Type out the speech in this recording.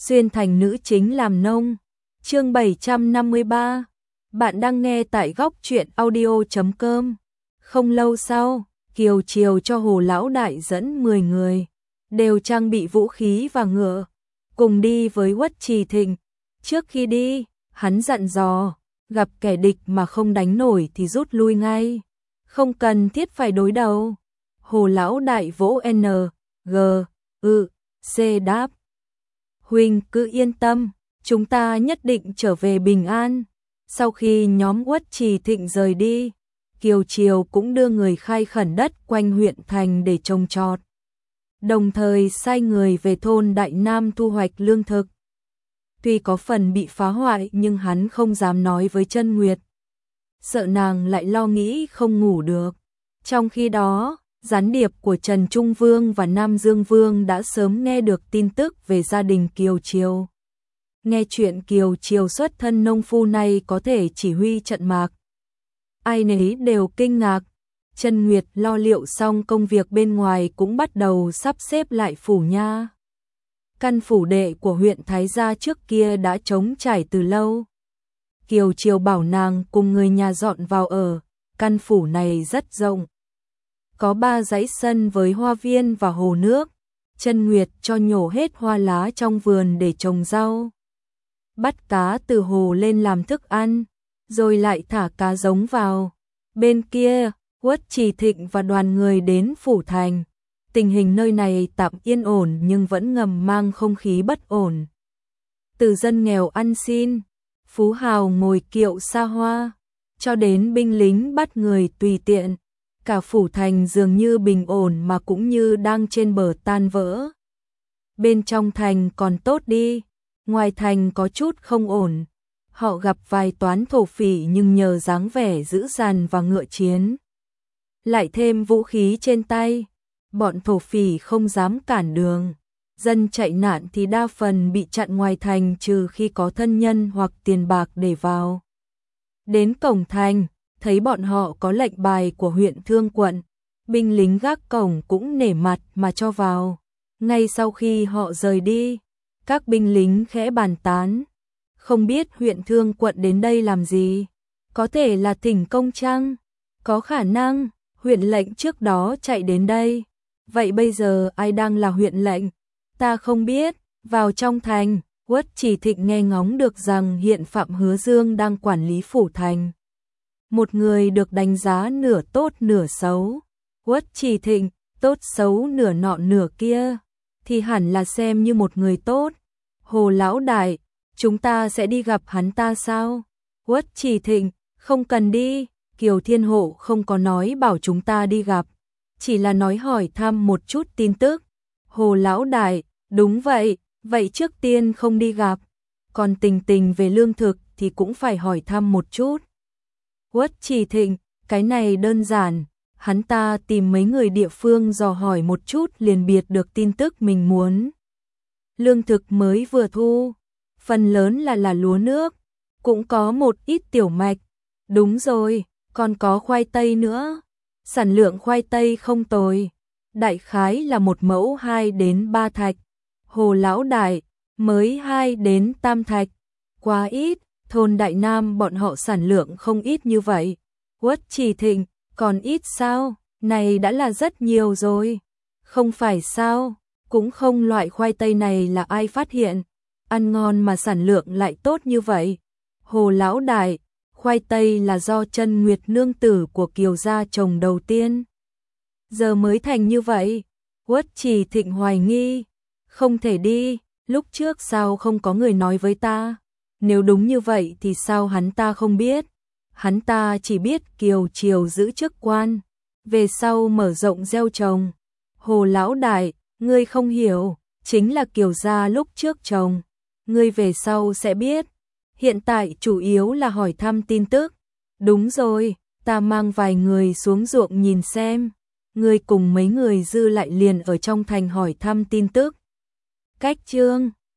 xuyên thành nữ chính làm nông. Chương 753. Bạn đang nghe tại góc truyện audio.com. Không lâu sau, Kiều Triều cho Hồ Lão Đại dẫn 10 người, đều trang bị vũ khí và ngựa, cùng đi với Uất Trì Thịnh. Trước khi đi, hắn dặn dò, gặp kẻ địch mà không đánh nổi thì rút lui ngay, không cần thiết phải đối đầu. Hồ Lão Đại vỗ N, G, Ư, C đáp. Huynh cứ yên tâm, chúng ta nhất định trở về bình an. Sau khi nhóm Uất Trì Thịnh rời đi, Kiều Triều cũng đưa người khai khẩn đất quanh huyện thành để trồng trọt, đồng thời sai người về thôn Đại Nam thu hoạch lương thực. Tuy có phần bị phá hoại nhưng hắn không dám nói với Chân Nguyệt, sợ nàng lại lo nghĩ không ngủ được. Trong khi đó, gián điệp của Trần Trung Vương và Nam Dương Vương đã sớm nghe được tin tức về gia đình Kiều Triều. Nghe chuyện Kiều Triều xuất thân nông phu này có thể chỉ huy trận mạc, ai nấy đều kinh ngạc. Chân Nguyệt lo liệu xong công việc bên ngoài cũng bắt đầu sắp xếp lại phủ nha. Căn phủ đệ của huyện Thái Gia trước kia đã trống trải từ lâu. Kiều Triều bảo nàng cùng người nhà dọn vào ở. Căn phủ này rất rộng, có 3 dãy sân với hoa viên và hồ nước. Chân Nguyệt cho nhổ hết hoa lá trong vườn để trồng rau, bắt cá từ hồ lên làm thức ăn, rồi lại thả cá giống vào. Bên kia, Uất Trì Thịnh và đoàn người đến phủ thành. Tình hình nơi này tạm yên ổn nhưng vẫn ngầm mang không khí bất ổn. Từ dân nghèo ăn xin, phú hào ngồi kiệu xa hoa, cho đến binh lính bắt người tùy tiện, cả phủ thành dường như bình ổn mà cũng như đang trên bờ tan vỡ. Bên trong thành còn tốt đi, ngoài thành có chút không ổn. Họ gặp vài toán thổ phỉ nhưng nhờ dáng vẻ dữ dằn và ngựa chiến, lại thêm vũ khí trên tay, bọn thổ phỉ không dám cản đường. Dân chạy nạn thì đa phần bị chặn ngoài thành trừ khi có thân nhân hoặc tiền bạc để vào. Đến cổng thành, thấy bọn họ có lệnh bài của huyện Thương quận, binh lính gác cổng cũng nể mặt mà cho vào. Ngay sau khi họ rời đi, các binh lính khẽ bàn tán, không biết huyện Thương quận đến đây làm gì, có thể là thỉnh công chăng? Có khả năng, huyện lệnh trước đó chạy đến đây. Vậy bây giờ ai đang là huyện lệnh? Ta không biết. Vào trong thành, Uất Trì Thịnh nghe ngóng được rằng hiện Phạm Hứa Dương đang quản lý phủ thành. Một người được đánh giá nửa tốt nửa xấu. Uất Trì Thịnh, tốt xấu nửa nọ nửa kia, thì hẳn là xem như một người tốt. Hồ Lão Đại, chúng ta sẽ đi gặp hắn ta sao? Uất Trì Thịnh, không cần đi. Kiều Thiên Hộ không có nói bảo chúng ta đi gặp, chỉ là nói hỏi thăm một chút tin tức. Hồ Lão Đại, đúng vậy, vậy trước tiên không đi gặp, còn tình về lương thực thì cũng phải hỏi thăm một chút. Uất Trì Thịnh, cái này đơn giản, hắn ta tìm mấy người địa phương dò hỏi một chút liền biệt được tin tức mình muốn. Lương thực mới vừa thu, phần lớn là lúa nước, cũng có một ít tiểu mạch. Đúng rồi, còn có khoai tây nữa. Sản lượng khoai tây không tồi, đại khái là một mẫu 2 đến 3 thạch. Hồ Lão Đại, mới 2 đến 3 thạch, quá ít. Thôn Đại Nam bọn họ sản lượng không ít như vậy. Uất Trì Thịnh, còn ít sao? Này đã là rất nhiều rồi. Không phải sao? Cũng không, loại khoai tây này là ai phát hiện, ăn ngon mà sản lượng lại tốt như vậy. Hồ Lão Đại, khoai tây là do Chân Nguyệt nương tử của Kiều gia trồng đầu tiên, giờ mới thành như vậy. Uất Trì Thịnh hoài nghi, không thể đi, lúc trước sao không có người nói với ta? Nếu đúng như vậy thì sao hắn ta không biết? Hắn ta chỉ biết Kiều Triều giữ chức quan, về sau mở rộng gieo trồng. Hồ Lão Đại, ngươi không hiểu, chính là Kiều gia lúc trước trồng, ngươi về sau sẽ biết. Hiện tại chủ yếu là hỏi thăm tin tức. Đúng rồi, ta mang vài người xuống ruộng nhìn xem. Ngươi cùng mấy người dư lại liền ở trong thành hỏi thăm tin tức. Cách chương